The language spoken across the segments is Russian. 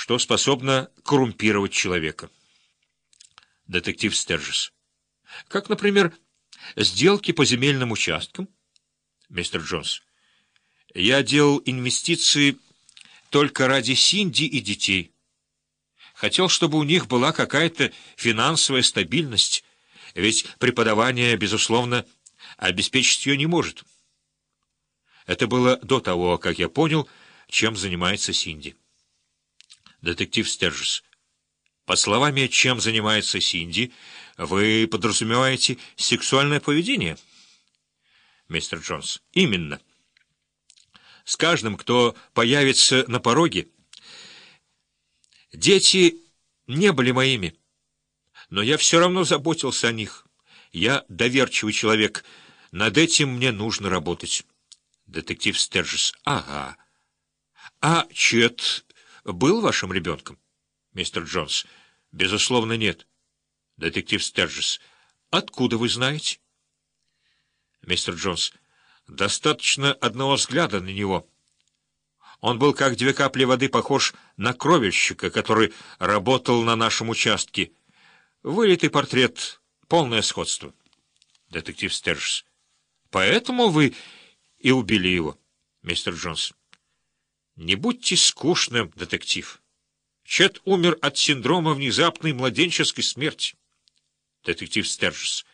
что способно коррумпировать человека. Детектив Стерджес. Как, например, сделки по земельным участкам? Мистер Джонс. Я делал инвестиции только ради Синди и детей. Хотел, чтобы у них была какая-то финансовая стабильность, ведь преподавание, безусловно, обеспечить ее не может. Это было до того, как я понял, чем занимается Синди. Детектив Стерджес. Под словами «чем занимается Синди» вы подразумеваете сексуальное поведение? Мистер Джонс. Именно. С каждым, кто появится на пороге. Дети не были моими, но я все равно заботился о них. Я доверчивый человек. Над этим мне нужно работать. Детектив Стерджес. Ага. А Чет был вашим ребенком? Мистер Джонс. Безусловно, нет. Детектив Стерджес. Откуда вы знаете? Мистер Джонс. Достаточно одного взгляда на него. Он был, как две капли воды, похож на кровельщика, который работал на нашем участке. Вылитый портрет, полное сходство. Детектив Стерджес. Поэтому вы и убили его, мистер Джонс. Не будьте скучным, детектив. Чет умер от синдрома внезапной младенческой смерти. Детектив Стерджес.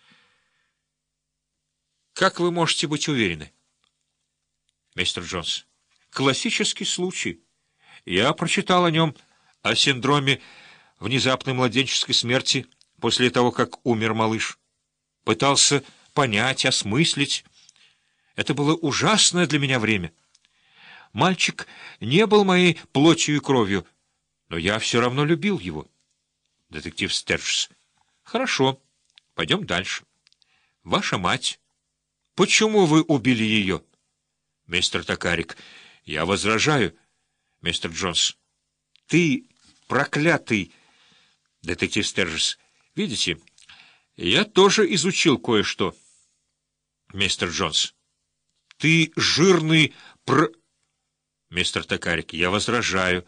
Как вы можете быть уверены? Мистер Джонс. Классический случай. Я прочитал о нем, о синдроме внезапной младенческой смерти после того, как умер малыш. Пытался понять, осмыслить. Это было ужасное для меня время. Мальчик не был моей плотью и кровью, но я все равно любил его. Детектив Стерджес. Хорошо, пойдем дальше. Ваша мать. Почему вы убили ее? Мистер Токарик. Я возражаю. Мистер Джонс. Ты проклятый. Детектив Стерджес. Видите, я тоже изучил кое-что. Мистер Джонс. Ты жирный Мистер Токарик. Я возражаю.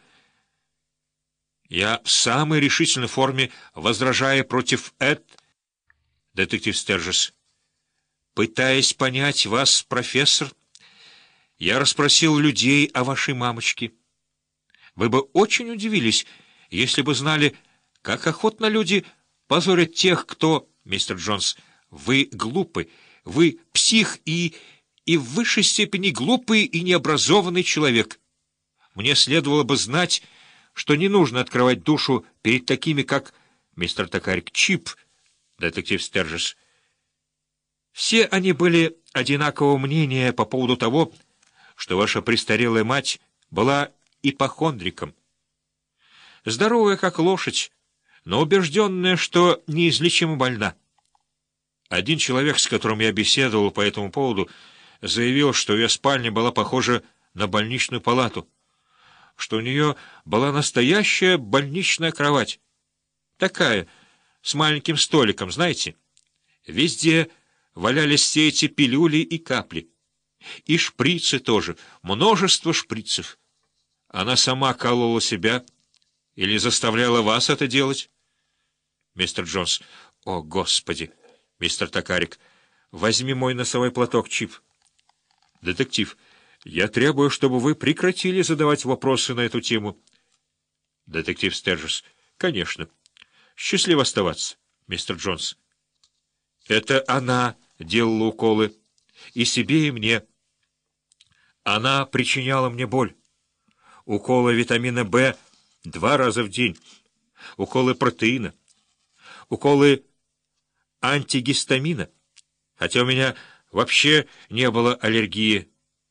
Я в самой решительной форме возражаю против Детектив Стерджес. Пытаясь понять вас, профессор, я расспросил людей о вашей мамочке. Вы бы очень удивились, если бы знали, как охотно люди позорят тех, кто... Мистер Джонс, вы глупы, вы псих и в высшей степени глупый и необразованный человек. Мне следовало бы знать, что не нужно открывать душу перед такими, как мистер Токарик, Чип, детектив Стерджес. Все они были одинакового мнения по поводу того, что ваша престарелая мать была ипохондриком. Здоровая, как лошадь, но убежденная, что неизлечимо больна. Один человек, с которым я беседовал по этому поводу, заявил, что ее спальня была похожа на больничную палату, что у нее была настоящая больничная кровать. Такая, с маленьким столиком, знаете. Везде валялись все эти пилюли и капли. И шприцы тоже, множество шприцев. Она сама колола себя или заставляла вас это делать? Мистер Джонс. О, Господи! Мистер Токарик. Возьми мой носовой платок, Чип. Детектив. Я требую, чтобы вы прекратили задавать вопросы на эту тему. Детектив Стерджес. Конечно. Счастливо оставаться, мистер Джонс. Это она делала уколы. И себе, и мне. Она причиняла мне боль. Уколы витамина В 2 раза в день. Уколы протеина. Уколы антигистамина. Хотя у меня вообще не было аллергии.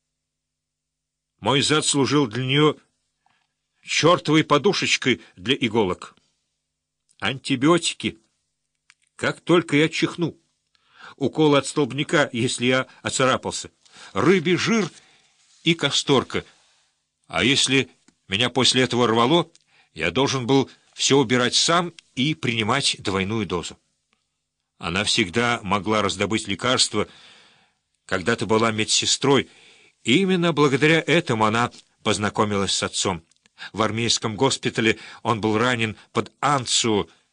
Мой зад служил для нее чертовой подушечкой для иголок. Антибиотики. Как только я чихну. Уколы от столбняка, если я оцарапался. Рыбий жир и касторка. А если меня после этого рвало, я должен был все убирать сам и принимать двойную дозу. Она всегда могла раздобыть лекарства. Когда-то была медсестрой, и именно благодаря этому она познакомилась с отцом. В армейском госпитале он был ранен под Анцу